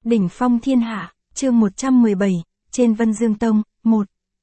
Đỉnh phong thiên hạ, chương 117, trên Vân Dương Tông, 1.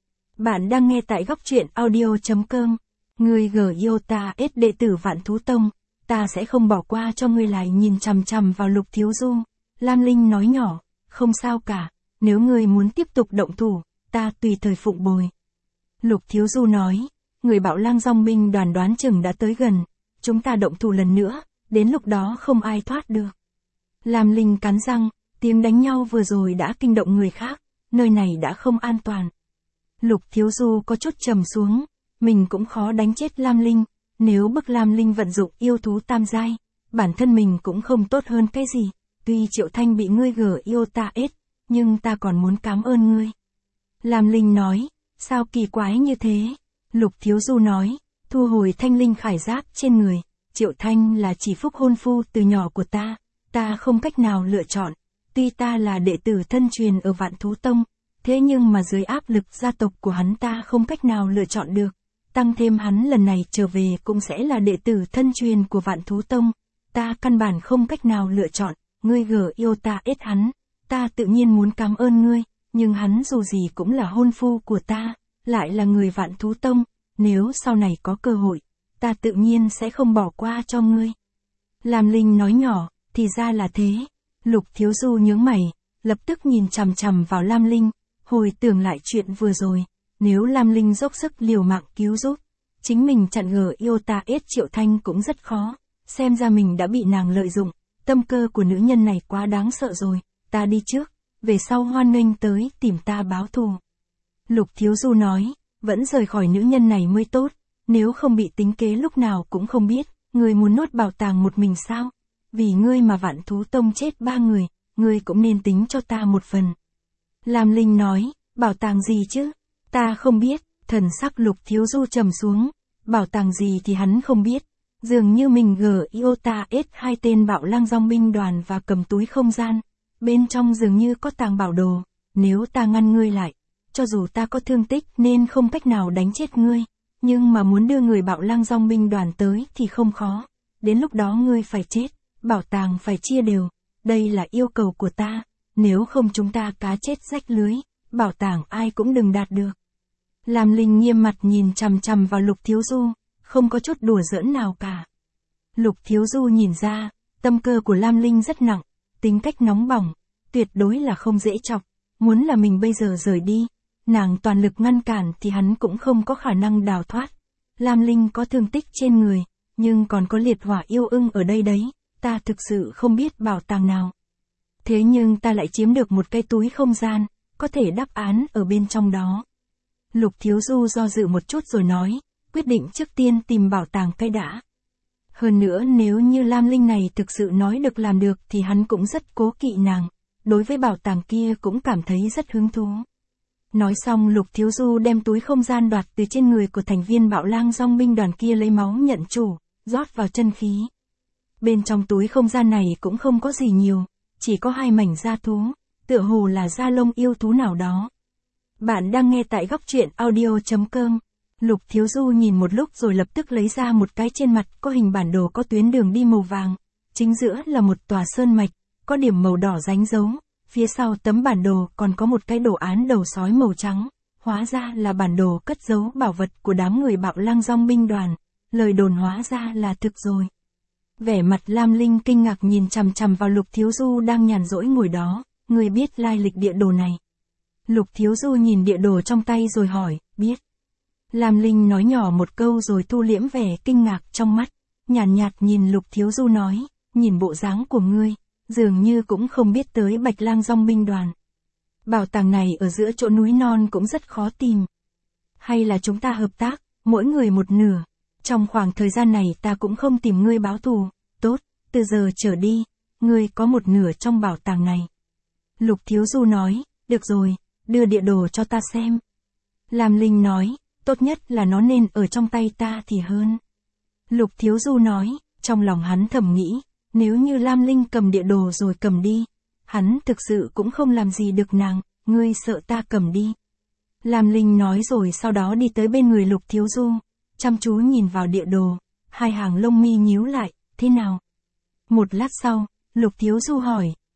Bạn đang nghe tại góc truyện audio.com. Ngươi yêu ta ết đệ tử Vạn Thú Tông, ta sẽ không bỏ qua cho ngươi. Lại nhìn chằm chằm vào Lục Thiếu Du, Lam Linh nói nhỏ, không sao cả, nếu ngươi muốn tiếp tục động thủ, ta tùy thời phụng bồi. Lục Thiếu Du nói, người Bạo Lang Dòng binh đoàn đoán chừng đã tới gần, chúng ta động thủ lần nữa, đến lúc đó không ai thoát được. Lam Linh cắn răng, tiếng đánh nhau vừa rồi đã kinh động người khác, nơi này đã không an toàn. Lục Thiếu Du có chút trầm xuống, mình cũng khó đánh chết Lam Linh, nếu bức Lam Linh vận dụng yêu thú tam giai, bản thân mình cũng không tốt hơn cái gì, tuy Triệu Thanh bị ngươi yêu ta ết, nhưng ta còn muốn cảm ơn ngươi. Lam Linh nói, sao kỳ quái như thế? Lục Thiếu Du nói, thu hồi thanh linh khải giáp trên người, Triệu Thanh là chỉ phúc hôn phu từ nhỏ của ta không cách nào lựa chọn. Tuy ta là đệ tử thân truyền ở Vạn Thú Tông, thế nhưng mà dưới áp lực gia tộc của hắn ta không cách nào lựa chọn được. Tăng thêm hắn lần này trở về cũng sẽ là đệ tử thân truyền của Vạn Thú Tông. Ta căn bản không cách nào lựa chọn, ngươi yêu ta ết hắn. Ta tự nhiên muốn cảm ơn ngươi, nhưng hắn dù gì cũng là hôn phu của ta, lại là người Vạn Thú Tông. Nếu sau này có cơ hội, ta tự nhiên sẽ không bỏ qua cho ngươi. Lam Linh nói nhỏ, thì ra là thế. Lục Thiếu Du nhướng mày, lập tức nhìn chằm chằm vào Lam Linh, hồi tưởng lại chuyện vừa rồi, nếu Lam Linh dốc sức liều mạng cứu giúp, chính mình chặn yêu ta ết Triệu Thanh cũng rất khó, xem ra mình đã bị nàng lợi dụng, tâm cơ của nữ nhân này quá đáng sợ rồi, ta đi trước, về sau hoan nghênh tới tìm ta báo thù. Lục Thiếu Du nói, vẫn rời khỏi nữ nhân này mới tốt, nếu không bị tính kế lúc nào cũng không biết, người muốn nuốt bảo tàng một mình sao? Vì ngươi mà Vạn Thú Tông chết 3 người, ngươi cũng nên tính cho ta một phần. Lam Linh nói, bảo tàng gì chứ? Ta không biết, thần sắc Lục Thiếu Du trầm xuống, bảo tàng gì thì hắn không biết. Dường như mình yêu ta ết 2 tên Bạo Lang Dòng binh đoàn và cầm túi không gian. Bên trong dường như có tàng bảo đồ, nếu ta ngăn ngươi lại, cho dù ta có thương tích nên không cách nào đánh chết ngươi. Nhưng mà muốn đưa người Bạo Lang Dòng binh đoàn tới thì không khó, đến lúc đó ngươi phải chết. Bảo tàng phải chia đều, đây là yêu cầu của ta, nếu không chúng ta cá chết rách lưới, bảo tàng ai cũng đừng đạt được. Lam Linh nghiêm mặt nhìn chằm chằm vào Lục Thiếu Du, không có chút đùa giỡn nào cả. Lục Thiếu Du nhìn ra, tâm cơ của Lam Linh rất nặng, tính cách nóng bỏng, tuyệt đối là không dễ chọc, muốn là mình bây giờ rời đi, nàng toàn lực ngăn cản thì hắn cũng không có khả năng đào thoát. Lam Linh có thương tích trên người, nhưng còn có liệt hỏa yêu ưng ở đây đấy. Ta thực sự không biết bảo tàng nào. Thế nhưng ta lại chiếm được một cái túi không gian, có thể đáp án ở bên trong đó. Lục Thiếu Du do dự một chút rồi nói, quyết định trước tiên tìm bảo tàng cái đã. Hơn nữa nếu như Lam Linh này thực sự nói được làm được thì hắn cũng rất cố kỵ nàng, đối với bảo tàng kia cũng cảm thấy rất hứng thú. Nói xong Lục Thiếu Du đem túi không gian đoạt từ trên người của thành viên Bạo Lang Dòng binh đoàn kia lấy máu nhận chủ, rót vào chân khí. Bên trong túi không gian này cũng không có gì nhiều, chỉ có 2 mảnh da thú, tựa hồ là da lông yêu thú nào đó. Bạn đang nghe tại góc truyện audio.com. Lục Thiếu Du nhìn một lúc rồi lập tức lấy ra một cái, trên mặt có hình bản đồ có tuyến đường đi màu vàng, chính giữa là một tòa sơn mạch, có điểm màu đỏ đánh dấu, phía sau tấm bản đồ còn có một cái đồ án đầu sói màu trắng, hóa ra là bản đồ cất giấu bảo vật của đám người Bạo Lang Dòng binh đoàn, lời đồn hóa ra là thực rồi. Vẻ mặt Lam Linh kinh ngạc nhìn chằm chằm vào Lục Thiếu Du đang nhàn rỗi ngồi đó, người biết lai lịch địa đồ này. Lục Thiếu Du nhìn địa đồ trong tay rồi hỏi, biết. Lam Linh nói nhỏ một câu rồi thu liễm vẻ kinh ngạc trong mắt, nhàn nhạt nhìn Lục Thiếu Du nói, nhìn bộ dáng của ngươi, dường như cũng không biết tới Bạch Lang Dòng binh đoàn. Bảo tàng này ở giữa chỗ núi non cũng rất khó tìm. Hay là chúng ta hợp tác, mỗi người một nửa. Trong khoảng thời gian này ta cũng không tìm ngươi báo thù, tốt, từ giờ trở đi, ngươi có một nửa trong bảo tàng này. Lục Thiếu Du nói, được rồi, đưa địa đồ cho ta xem. Lam Linh nói, tốt nhất là nó nên ở trong tay ta thì hơn. Lục Thiếu Du nói, trong lòng hắn thầm nghĩ, nếu như Lam Linh cầm địa đồ rồi cầm đi, hắn thực sự cũng không làm gì được nàng, ngươi sợ ta cầm đi. Lam Linh nói rồi sau đó đi tới bên người Lục Thiếu Du. Chăm chú nhìn vào địa đồ, 2 hàng lông mi nhíu lại, thế nào? Một lát sau, Lục Thiếu Du hỏi,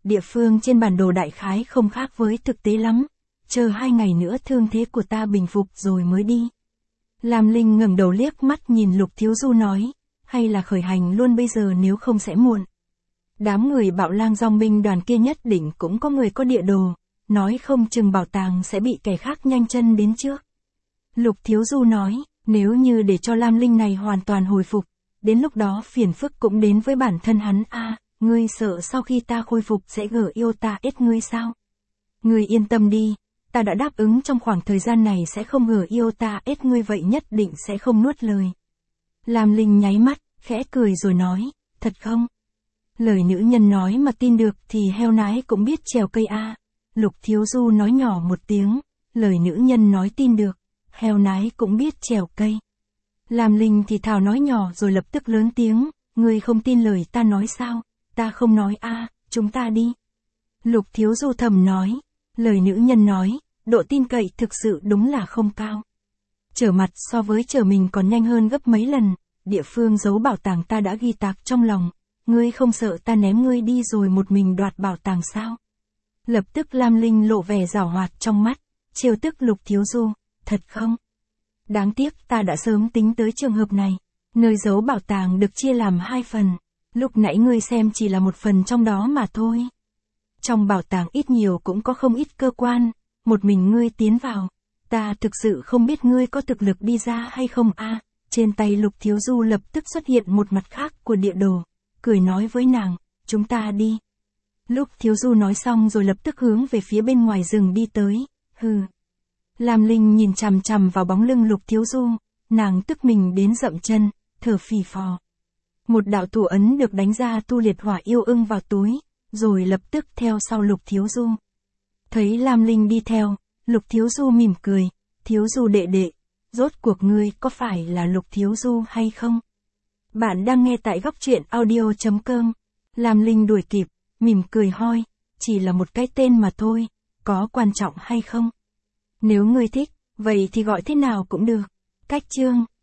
địa phương trên bản đồ đại khái không khác với thực tế lắm, chờ 2 ngày nữa thương thế của ta bình phục rồi mới đi. Lam Linh ngẩng đầu liếc mắt nhìn Lục Thiếu Du nói, hay là khởi hành luôn bây giờ nếu không sẽ muộn. Đám người Bạo Lang dòng binh đoàn kia nhất định cũng có người có địa đồ, nói không chừng bảo tàng sẽ bị kẻ khác nhanh chân đến trước. Lục Thiếu Du nói, nếu như để cho Lam Linh này hoàn toàn hồi phục, đến lúc đó phiền phức cũng đến với bản thân hắn a. Ngươi sợ sau khi ta khôi phục sẽ gở yêu ta ết ngươi sao? Ngươi yên tâm đi, ta đã đáp ứng trong khoảng thời gian này sẽ không gở yêu ta ết ngươi vậy nhất định sẽ không nuốt lời. Lam Linh nháy mắt, khẽ cười rồi nói, thật không? Lời nữ nhân nói mà tin được thì heo nái cũng biết trèo cây a. Lục Thiếu Du nói nhỏ một tiếng, lời nữ nhân nói tin được, heo nái cũng biết trèo cây. Lam Linh thì thào nói nhỏ rồi lập tức lớn tiếng, ngươi không tin lời ta nói sao? Ta không nói a, chúng ta đi. Lục Thiếu Du thầm nói, lời nữ nhân nói, độ tin cậy thực sự đúng là không cao. Trở mặt so với trở mình còn nhanh hơn gấp mấy lần, địa phương giấu bảo tàng ta đã ghi tạc trong lòng, ngươi không sợ ta ném ngươi đi rồi một mình đoạt bảo tàng sao? Lập tức Lam Linh lộ vẻ giảo hoạt trong mắt, trêu tức Lục Thiếu Du, thật không? Đáng tiếc ta đã sớm tính tới trường hợp này, nơi giấu bảo tàng được chia làm 2 phần. Lúc nãy ngươi xem chỉ là một phần trong đó mà thôi. Trong bảo tàng ít nhiều cũng có không ít cơ quan, một mình ngươi tiến vào, ta thực sự không biết ngươi có thực lực đi ra hay không a. Trên tay Lục Thiếu Du lập tức xuất hiện một mặt khác của địa đồ, cười nói với nàng, chúng ta đi. Lúc Thiếu Du nói xong rồi lập tức hướng về phía bên ngoài rừng đi tới, hừ. Lam Linh nhìn chằm chằm vào bóng lưng Lục Thiếu Du, nàng tức mình đến dậm chân, thở phì phò. Một đạo thủ ấn được đánh ra tu liệt hỏa yêu ưng vào túi, rồi lập tức theo sau Lục Thiếu Du. Thấy Lam Linh đi theo, Lục Thiếu Du mỉm cười, Thiếu Du đệ đệ, rốt cuộc ngươi có phải là Lục Thiếu Du hay không? Bạn đang nghe tại góc truyện audio.com. Lam Linh đuổi kịp, mỉm cười hoi, chỉ là một cái tên mà thôi, có quan trọng hay không? Nếu ngươi thích, vậy thì gọi thế nào cũng được. Cách chương